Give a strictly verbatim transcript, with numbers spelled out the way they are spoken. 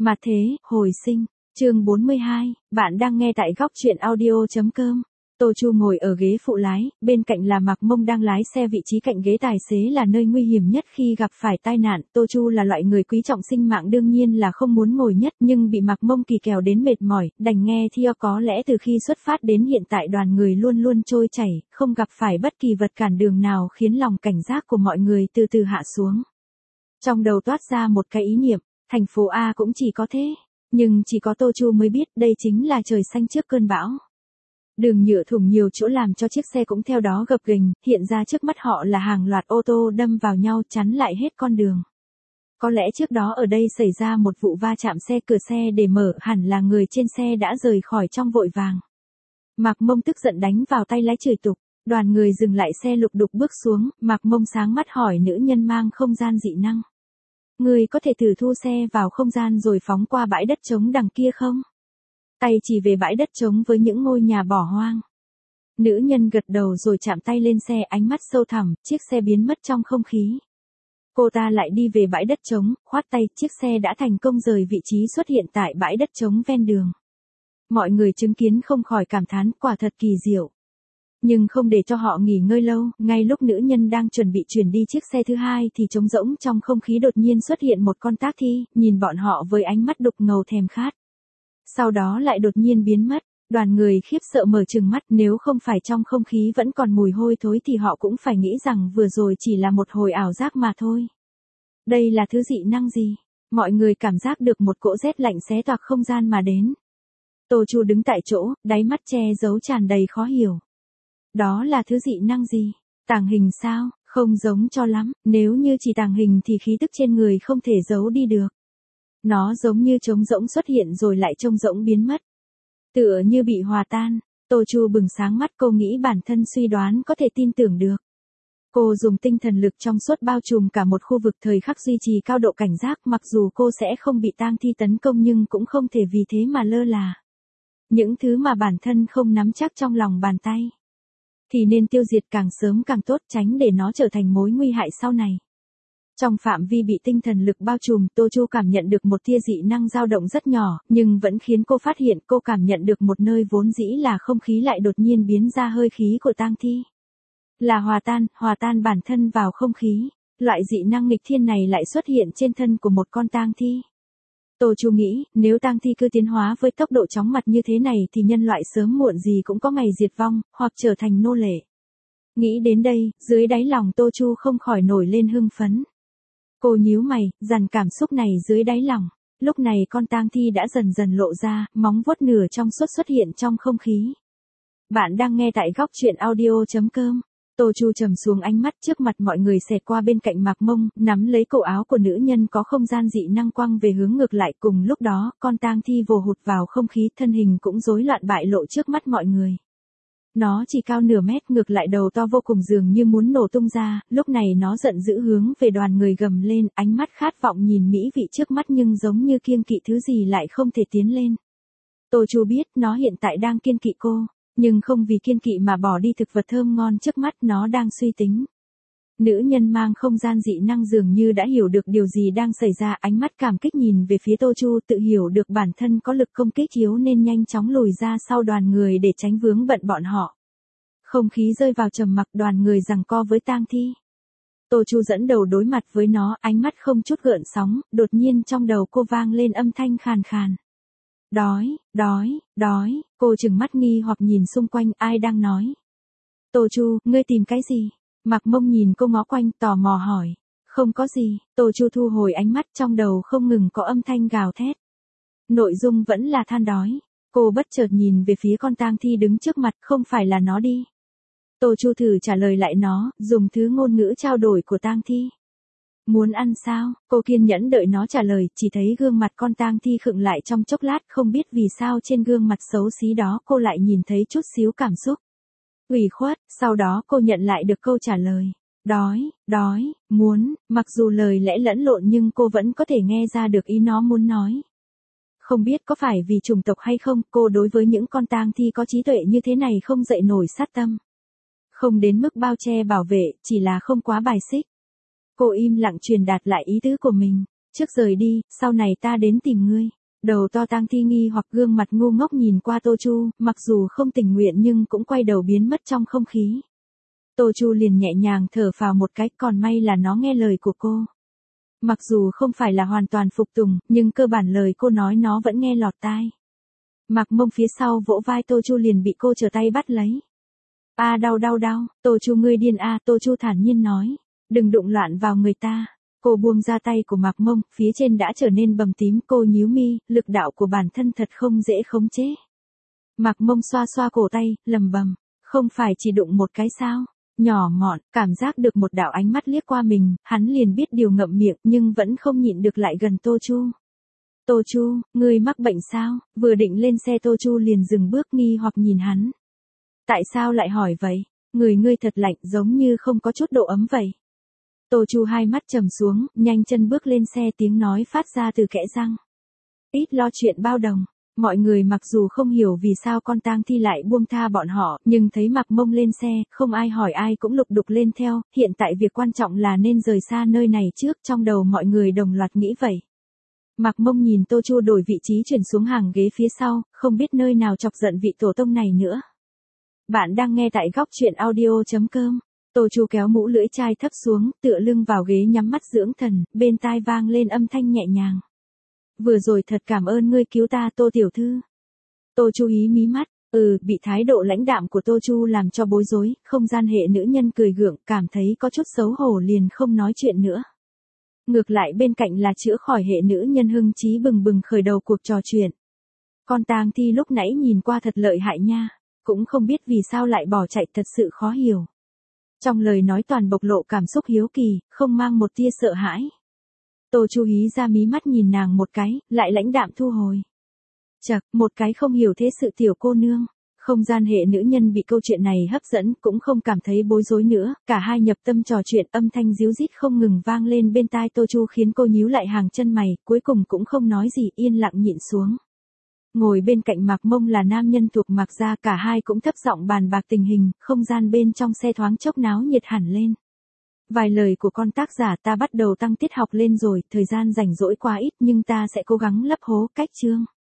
Mà thế, hồi sinh, chương bốn mươi hai, bạn đang nghe tại góc truyện audio.com. Tô Chu ngồi ở ghế phụ lái, bên cạnh là Mạc Mông đang lái xe, vị trí cạnh ghế tài xế là nơi nguy hiểm nhất khi gặp phải tai nạn. Tô Chu là loại người quý trọng sinh mạng, đương nhiên là không muốn ngồi nhất, nhưng bị Mạc Mông kỳ kèo đến mệt mỏi, đành nghe theo. Có lẽ từ khi xuất phát đến hiện tại đoàn người luôn luôn trôi chảy, không gặp phải bất kỳ vật cản đường nào khiến lòng cảnh giác của mọi người từ từ hạ xuống. Trong đầu toát ra một cái ý niệm, thành phố A cũng chỉ có thế, nhưng chỉ có Tô Chu mới biết đây chính là trời xanh trước cơn bão. Đường nhựa thủng nhiều chỗ làm cho chiếc xe cũng theo đó gập ghềnh, hiện ra trước mắt họ là hàng loạt ô tô đâm vào nhau chắn lại hết con đường. Có lẽ trước đó ở đây xảy ra một vụ va chạm, xe cửa xe để mở, hẳn là người trên xe đã rời khỏi trong vội vàng. Mạc Mông tức giận đánh vào tay lái chửi tục, đoàn người dừng lại xe lục đục bước xuống, Mạc Mông sáng mắt hỏi nữ nhân mang không gian dị năng. Người có thể thử thu xe vào không gian rồi phóng qua bãi đất trống đằng kia không? Tay chỉ về bãi đất trống với những ngôi nhà bỏ hoang. Nữ nhân gật đầu rồi chạm tay lên xe, ánh mắt sâu thẳm, chiếc xe biến mất trong không khí. Cô ta lại đi về bãi đất trống, khoát tay, chiếc xe đã thành công rời vị trí xuất hiện tại bãi đất trống ven đường. Mọi người chứng kiến không khỏi cảm thán, quả thật kỳ diệu. Nhưng không để cho họ nghỉ ngơi lâu, ngay lúc nữ nhân đang chuẩn bị chuyển đi chiếc xe thứ hai thì trống rỗng trong không khí đột nhiên xuất hiện một con tắc thi, nhìn bọn họ với ánh mắt đục ngầu thèm khát. Sau đó lại đột nhiên biến mất, đoàn người khiếp sợ mở trừng mắt, nếu không phải trong không khí vẫn còn mùi hôi thối thì họ cũng phải nghĩ rằng vừa rồi chỉ là một hồi ảo giác mà thôi. Đây là thứ dị năng gì? Mọi người cảm giác được một cỗ rét lạnh xé toạc không gian mà đến. Tô Chu đứng tại chỗ, đáy mắt che giấu tràn đầy khó hiểu. Đó là thứ dị năng gì? Tàng hình sao? Không giống cho lắm, nếu như chỉ tàng hình thì khí tức trên người không thể giấu đi được. Nó giống như trống rỗng xuất hiện rồi lại trông rỗng biến mất. Tựa như bị hòa tan, Tô Chu bừng sáng mắt, cô nghĩ bản thân suy đoán có thể tin tưởng được. Cô dùng tinh thần lực trong suốt bao trùm cả một khu vực, thời khắc duy trì cao độ cảnh giác, mặc dù cô sẽ không bị tang thi tấn công nhưng cũng không thể vì thế mà lơ là. Những thứ mà bản thân không nắm chắc trong lòng bàn tay thì nên tiêu diệt càng sớm càng tốt, tránh để nó trở thành mối nguy hại sau này. Trong phạm vi bị tinh thần lực bao trùm, Tô Chu cảm nhận được một tia dị năng dao động rất nhỏ, nhưng vẫn khiến cô phát hiện cô cảm nhận được một nơi vốn dĩ là không khí lại đột nhiên biến ra hơi khí của tang thi. Là hòa tan, hòa tan bản thân vào không khí. Loại dị năng nghịch thiên này lại xuất hiện trên thân của một con tang thi. Tô Chu nghĩ, nếu tang thi cứ tiến hóa với tốc độ chóng mặt như thế này thì nhân loại sớm muộn gì cũng có ngày diệt vong, hoặc trở thành nô lệ. Nghĩ đến đây, dưới đáy lòng Tô Chu không khỏi nổi lên hưng phấn. Cô nhíu mày, dằn cảm xúc này dưới đáy lòng. Lúc này con tang thi đã dần dần lộ ra, móng vuốt nửa trong suốt xuất hiện trong không khí. Bạn đang nghe tại góc truyện audio.com. Tô Chu trầm xuống ánh mắt, trước mặt mọi người xẹt qua bên cạnh Mạc Mông, nắm lấy cổ áo của nữ nhân có không gian dị năng quăng về hướng ngược lại. Cùng lúc đó, con tang thi vồ hụt vào không khí, thân hình cũng rối loạn bại lộ trước mắt mọi người. Nó chỉ cao nửa mét, ngược lại đầu to vô cùng, dường như muốn nổ tung ra. Lúc này nó giận dữ hướng về đoàn người gầm lên, ánh mắt khát vọng nhìn mỹ vị trước mắt nhưng giống như kiêng kỵ thứ gì lại không thể tiến lên. Tô Chu biết nó hiện tại đang kiêng kỵ cô, nhưng không vì kiêng kỵ mà bỏ đi thực vật thơm ngon trước mắt, nó đang suy tính. Nữ nhân mang không gian dị năng dường như đã hiểu được điều gì đang xảy ra, ánh mắt cảm kích nhìn về phía Tô Chu, tự hiểu được bản thân có lực công kích yếu nên nhanh chóng lùi ra sau đoàn người để tránh vướng bận bọn họ. Không khí rơi vào trầm mặc, đoàn người giằng co với tang thi. Tô Chu dẫn đầu đối mặt với nó, ánh mắt không chút gợn sóng, đột nhiên trong đầu cô vang lên âm thanh khàn khàn. Đói, đói, đói, cô trừng mắt nghi hoặc nhìn xung quanh, ai đang nói? Tô Chu, ngươi tìm cái gì? Mạc Mông nhìn cô ngó quanh, tò mò hỏi. Không có gì, Tô Chu thu hồi ánh mắt, trong đầu không ngừng có âm thanh gào thét. Nội dung vẫn là than đói. Cô bất chợt nhìn về phía con tang thi đứng trước mặt, không phải là nó đi. Tô Chu thử trả lời lại nó, dùng thứ ngôn ngữ trao đổi của tang thi. Muốn ăn sao? Cô kiên nhẫn đợi nó trả lời, chỉ thấy gương mặt con tang thi khựng lại trong chốc lát, không biết vì sao trên gương mặt xấu xí đó cô lại nhìn thấy chút xíu cảm xúc ủy khuất, sau đó cô nhận lại được câu trả lời. Đói, đói, muốn, mặc dù lời lẽ lẫn lộn nhưng cô vẫn có thể nghe ra được ý nó muốn nói. Không biết có phải vì chủng tộc hay không, cô đối với những con tang thi có trí tuệ như thế này không dậy nổi sát tâm. Không đến mức bao che bảo vệ, chỉ là không quá bài xích. Cô im lặng truyền đạt lại ý tứ của mình. Trước rời đi, sau này ta đến tìm ngươi. Đầu to Tang Thi nghi hoặc gương mặt ngu ngốc nhìn qua Tô Chu, mặc dù không tình nguyện nhưng cũng quay đầu biến mất trong không khí. Tô Chu liền nhẹ nhàng thở phào một cái, còn may là nó nghe lời của cô. Mặc dù không phải là hoàn toàn phục tùng, nhưng cơ bản lời cô nói nó vẫn nghe lọt tai. Mạc Mông phía sau vỗ vai Tô Chu liền bị cô trở tay bắt lấy. A đau đau đau, Tô Chu ngươi điên a, Tô Chu thản nhiên nói. Đừng đụng loạn vào người ta. Cô buông ra tay của Mạc Mông, phía trên đã trở nên bầm tím, cô nhíu mi, lực đạo của bản thân thật không dễ khống chế. Mạc Mông xoa xoa cổ tay, lầm bầm, không phải chỉ đụng một cái sao? Nhỏ mọn, cảm giác được một đạo ánh mắt liếc qua mình, hắn liền biết điều ngậm miệng nhưng vẫn không nhịn được lại gần Tô Chu. Tô Chu, ngươi mắc bệnh sao? Vừa định lên xe Tô Chu liền dừng bước nghi hoặc nhìn hắn. Tại sao lại hỏi vậy? Người ngươi thật lạnh giống như không có chút độ ấm vậy. Tô Chu hai mắt trầm xuống, nhanh chân bước lên xe tiếng nói phát ra từ kẽ răng. Ít lo chuyện bao đồng. Mọi người mặc dù không hiểu vì sao con Tang Thi lại buông tha bọn họ, nhưng thấy Mạc Mông lên xe, không ai hỏi ai cũng lục đục lên theo, hiện tại việc quan trọng là nên rời xa nơi này trước, trong đầu mọi người đồng loạt nghĩ vậy. Mạc Mông nhìn Tô Chu đổi vị trí chuyển xuống hàng ghế phía sau, không biết nơi nào chọc giận vị tổ tông này nữa. Bạn đang nghe tại góc truyện audio chấm com. Tô Chu kéo mũ lưỡi chai thấp xuống, tựa lưng vào ghế nhắm mắt dưỡng thần, bên tai vang lên âm thanh nhẹ nhàng. Vừa rồi thật cảm ơn ngươi cứu ta Tô tiểu thư. Tô Chu hí mí mắt, ừ, bị thái độ lãnh đạm của Tô Chu làm cho bối rối, không gian hệ nữ nhân cười gượng, cảm thấy có chút xấu hổ liền không nói chuyện nữa. Ngược lại bên cạnh là chữa khỏi hệ nữ nhân hưng chí bừng bừng khởi đầu cuộc trò chuyện. Con Tang Thi lúc nãy nhìn qua thật lợi hại nha, cũng không biết vì sao lại bỏ chạy thật sự khó hiểu. Trong lời nói toàn bộc lộ cảm xúc hiếu kỳ, không mang một tia sợ hãi. Tô Chu hí ra mí mắt nhìn nàng một cái, lại lãnh đạm thu hồi. Chậc, một cái không hiểu thế sự tiểu cô nương. Không gian hệ nữ nhân bị câu chuyện này hấp dẫn, cũng không cảm thấy bối rối nữa, cả hai nhập tâm trò chuyện, âm thanh ríu rít không ngừng vang lên bên tai Tô Chu khiến cô nhíu lại hàng chân mày, cuối cùng cũng không nói gì, yên lặng nhịn xuống. Ngồi bên cạnh Mạc Mông là nam nhân thuộc Mạc gia, cả hai cũng thấp giọng bàn bạc tình hình, không gian bên trong xe thoáng chốc náo nhiệt hẳn lên. Vài lời của con tác giả ta bắt đầu tăng tiết học lên rồi, thời gian rảnh rỗi quá ít nhưng ta sẽ cố gắng lấp hố cách chương.